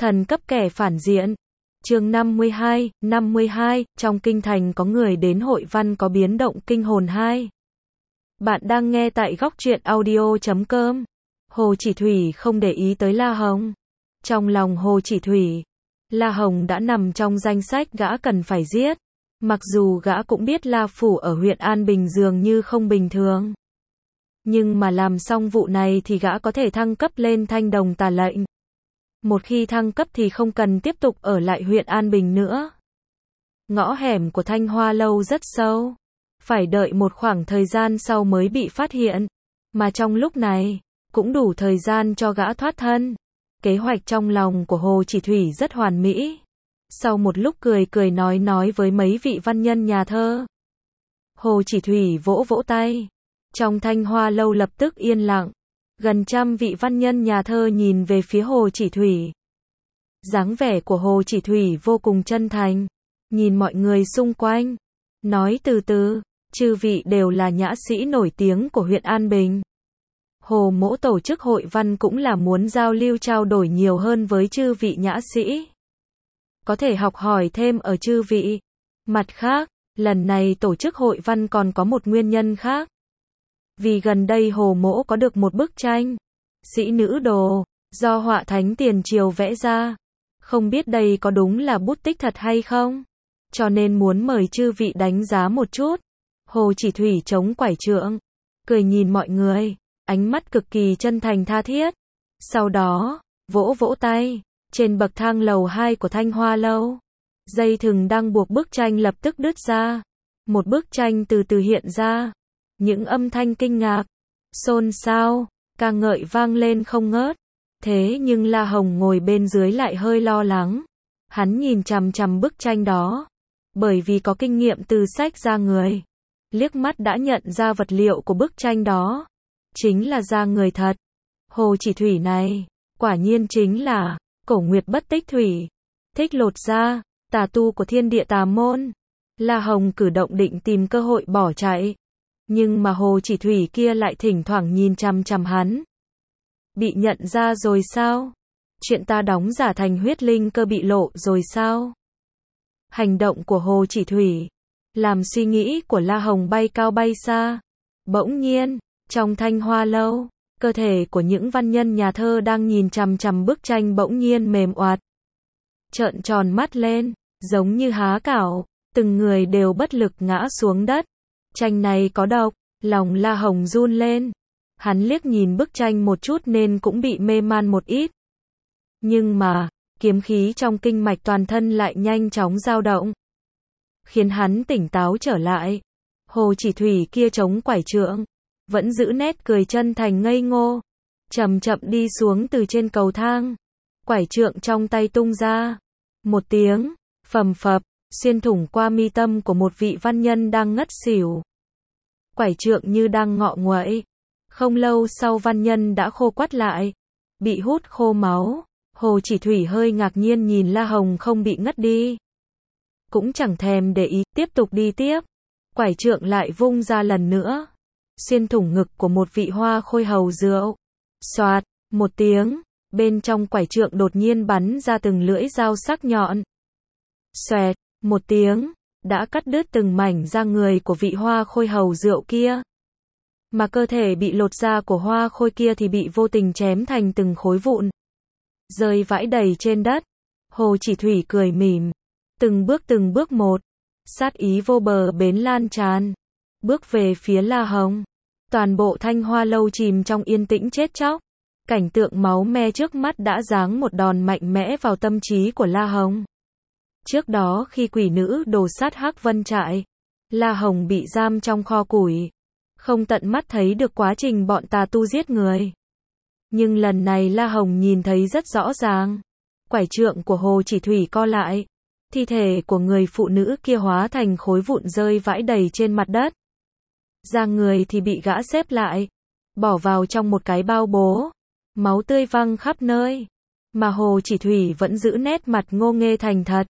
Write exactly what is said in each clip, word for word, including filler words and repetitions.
Thần cấp kẻ phản diện. Chương năm mươi hai, năm mươi hai, trong kinh thành có người đến hội văn có biến động kinh hồn hai. Bạn đang nghe tại góc truyện audio chấm com. Hồ Chỉ Thủy không để ý tới La Hồng. Trong lòng Hồ Chỉ Thủy, La Hồng đã nằm trong danh sách gã cần phải giết. Mặc dù gã cũng biết La Phủ ở huyện An Bình dường như không bình thường. Nhưng mà làm xong vụ này thì gã có thể thăng cấp lên thanh đồng tà lệnh. Một khi thăng cấp thì không cần tiếp tục ở lại huyện An Bình nữa. Ngõ hẻm của Thanh Hoa Lâu rất sâu. Phải đợi một khoảng thời gian sau mới bị phát hiện. Mà trong lúc này, cũng đủ thời gian cho gã thoát thân. Kế hoạch trong lòng của Hồ Chỉ Thủy rất hoàn mỹ. Sau một lúc cười cười nói nói với mấy vị văn nhân nhà thơ, Hồ Chỉ Thủy vỗ vỗ tay. Trong Thanh Hoa Lâu lập tức yên lặng. Gần trăm vị văn nhân nhà thơ nhìn về phía Hồ Chỉ Thủy. Dáng vẻ của Hồ Chỉ Thủy vô cùng chân thành. Nhìn mọi người xung quanh. Nói từ từ, chư vị đều là nhã sĩ nổi tiếng của huyện An Bình. Hồ Mỗ tổ chức hội văn cũng là muốn giao lưu trao đổi nhiều hơn với chư vị nhã sĩ. Có thể học hỏi thêm ở chư vị. Mặt khác, lần này tổ chức hội văn còn có một nguyên nhân khác. Vì gần đây Hồ Mỗ có được một bức tranh Sĩ Nữ Đồ do họa thánh tiền triều vẽ ra. Không biết đây có đúng là bút tích thật hay không? Cho nên muốn mời chư vị đánh giá một chút. Hồ Chỉ Thủy chống quải trượng, cười nhìn mọi người, ánh mắt cực kỳ chân thành tha thiết. Sau đó, vỗ vỗ tay, trên bậc thang lầu hai của Thanh Hoa Lâu. Dây thừng đang buộc bức tranh lập tức đứt ra. Một bức tranh từ từ hiện ra. Những âm thanh kinh ngạc, xôn xao, ca ngợi vang lên không ngớt. Thế nhưng La Hồng ngồi bên dưới lại hơi lo lắng. Hắn nhìn chằm chằm bức tranh đó. Bởi vì có kinh nghiệm từ sách da người. Liếc mắt đã nhận ra vật liệu của bức tranh đó. Chính là da người thật. Hồ Chỉ Thủy này, quả nhiên chính là Cổ Nguyệt Bất Tích Thủy. Thích lột da, tà tu của thiên địa tà môn. La Hồng cử động định tìm cơ hội bỏ chạy. Nhưng mà Hồ Chỉ Thủy kia lại thỉnh thoảng nhìn chằm chằm hắn. Bị nhận ra rồi sao? Chuyện ta đóng giả thành huyết linh cơ bị lộ rồi sao? Hành động của Hồ Chỉ Thủy làm suy nghĩ của La Hồng bay cao bay xa. Bỗng nhiên, trong Thanh Hoa Lâu, cơ thể của những văn nhân nhà thơ đang nhìn chằm chằm bức tranh bỗng nhiên mềm oạt. Trợn tròn mắt lên, giống như há cảo, từng người đều bất lực ngã xuống đất. Tranh này có độc, lòng La Hồng run lên. Hắn liếc nhìn bức tranh một chút nên cũng bị mê man một ít. Nhưng mà, kiếm khí trong kinh mạch toàn thân lại nhanh chóng dao động. Khiến hắn tỉnh táo trở lại. Hồ Chỉ Thủy kia chống quải trượng, vẫn giữ nét cười chân thành ngây ngô. Chậm chậm đi xuống từ trên cầu thang. Quải trượng trong tay tung ra. Một tiếng, phầm phập, xuyên thủng qua mi tâm của một vị văn nhân đang ngất xỉu. Quải trượng như đang ngọ nguậy. Không lâu sau văn nhân đã khô quắt lại. Bị hút khô máu. Hồ Chỉ Thủy hơi ngạc nhiên nhìn La Hồng không bị ngất đi. Cũng chẳng thèm để ý, tiếp tục đi tiếp. Quải trượng lại vung ra lần nữa. Xuyên thủng ngực của một vị hoa khôi hầu rượu. Xoạt, một tiếng, bên trong quải trượng đột nhiên bắn ra từng lưỡi dao sắc nhọn. Xoẹt, một tiếng, đã cắt đứt từng mảnh da người của vị hoa khôi hầu rượu kia. Mà cơ thể bị lột da của hoa khôi kia thì bị vô tình chém thành từng khối vụn. Rơi vãi đầy trên đất. Hồ Chỉ Thủy cười mỉm. Từng bước từng bước một. Sát ý vô bờ bến lan tràn. Bước về phía La Hồng. Toàn bộ Thanh Hoa Lâu chìm trong yên tĩnh chết chóc. Cảnh tượng máu me trước mắt đã giáng một đòn mạnh mẽ vào tâm trí của La Hồng. Trước đó khi quỷ nữ đồ sát Hắc Vân Trại, La Hồng bị giam trong kho củi. Không tận mắt thấy được quá trình bọn tà tu giết người. Nhưng lần này La Hồng nhìn thấy rất rõ ràng. Quải trượng của Hồ Chỉ Thủy co lại. Thi thể của người phụ nữ kia hóa thành khối vụn rơi vãi đầy trên mặt đất. Da người thì bị gã xếp lại. Bỏ vào trong một cái bao bố. Máu tươi văng khắp nơi. Mà Hồ Chỉ Thủy vẫn giữ nét mặt ngô nghê thành thật.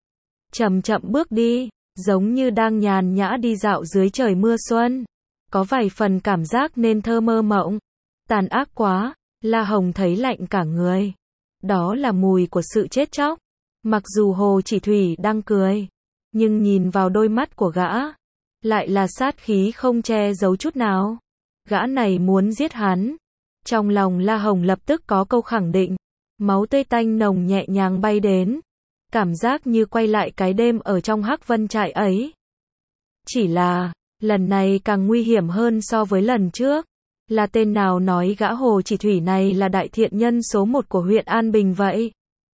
Chậm chậm bước đi. Giống như đang nhàn nhã đi dạo dưới trời mưa xuân. Có vài phần cảm giác nên thơ mơ mộng. Tàn ác quá. La Hồng thấy lạnh cả người. đó là mùi của sự chết chóc. Mặc dù Hồ Chỉ Thủy đang cười, nhưng nhìn vào đôi mắt của gã, lại là sát khí không che giấu chút nào. Gã này muốn giết hắn. Trong lòng La Hồng lập tức có câu khẳng định. Máu tươi tanh nồng nhẹ nhàng bay đến. Cảm giác như quay lại cái đêm ở trong Hắc Vân trại ấy. Chỉ là, lần này càng nguy hiểm hơn so với lần trước. Là tên nào nói gã Hồ Chỉ Thủy này là đại thiện nhân số một của huyện An Bình vậy?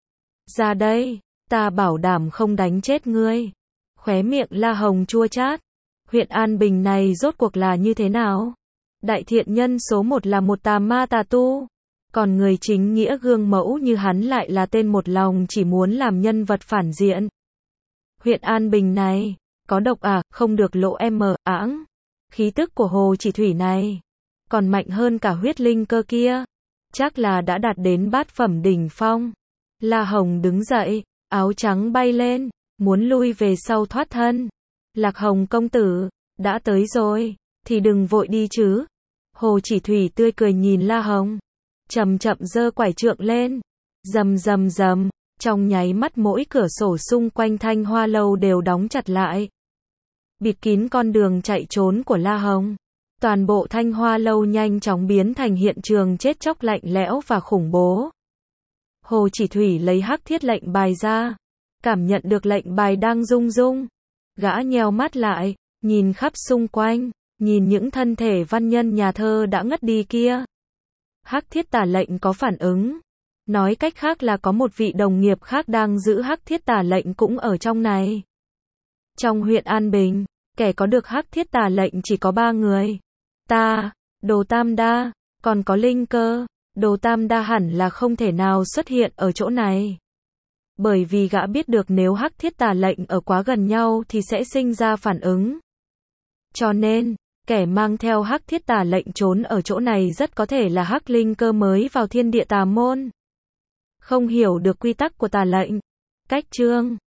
Ra đây, ta bảo đảm không đánh chết ngươi. Khóe miệng La Hồng chua chát. Huyện An Bình này rốt cuộc là như thế nào? Đại thiện nhân số một là một tà ma tà tu. Còn người chính nghĩa gương mẫu như hắn lại là tên một lòng chỉ muốn làm nhân vật phản diện. Huyện An Bình này, có độc à, không được lộ em mờ, ãng. Khí tức của Hồ Chỉ Thủy này, còn mạnh hơn cả huyết linh cơ kia. Chắc là đã đạt đến bát phẩm đỉnh phong. La Hồng đứng dậy, áo trắng bay lên, muốn lui về sau thoát thân. Lạc Hồng công tử, đã tới rồi, thì đừng vội đi chứ. Hồ Chỉ Thủy tươi cười nhìn La Hồng. Chậm chậm giơ quải trượng lên. Rầm rầm rầm, trong nháy mắt mỗi cửa sổ xung quanh Thanh Hoa Lâu đều đóng chặt lại. Bịt kín con đường chạy trốn của La Hồng. Toàn bộ Thanh Hoa Lâu nhanh chóng biến thành hiện trường chết chóc lạnh lẽo và khủng bố. Hồ Chỉ Thủy lấy hắc thiết lệnh bài ra. Cảm nhận được lệnh bài đang rung rung. Gã nheo mắt lại, nhìn khắp xung quanh, nhìn những thân thể văn nhân nhà thơ đã ngất đi kia. Hắc thiết tà lệnh có phản ứng. Nói cách khác là có một vị đồng nghiệp khác đang giữ hắc thiết tà lệnh cũng ở trong này. Trong huyện An Bình, kẻ có được hắc thiết tà lệnh chỉ có ba người. Ta, Đồ Tam Đa, còn có Linh Cơ. Đồ Tam Đa hẳn là không thể nào xuất hiện ở chỗ này. Bởi vì gã biết được nếu hắc thiết tà lệnh ở quá gần nhau thì sẽ sinh ra phản ứng. Cho nên, kẻ mang theo hắc thiết tà lệnh trốn ở chỗ này rất có thể là Hắc Linh Cơ mới vào thiên địa tà môn. Không hiểu được quy tắc của tà lệnh. Cách chương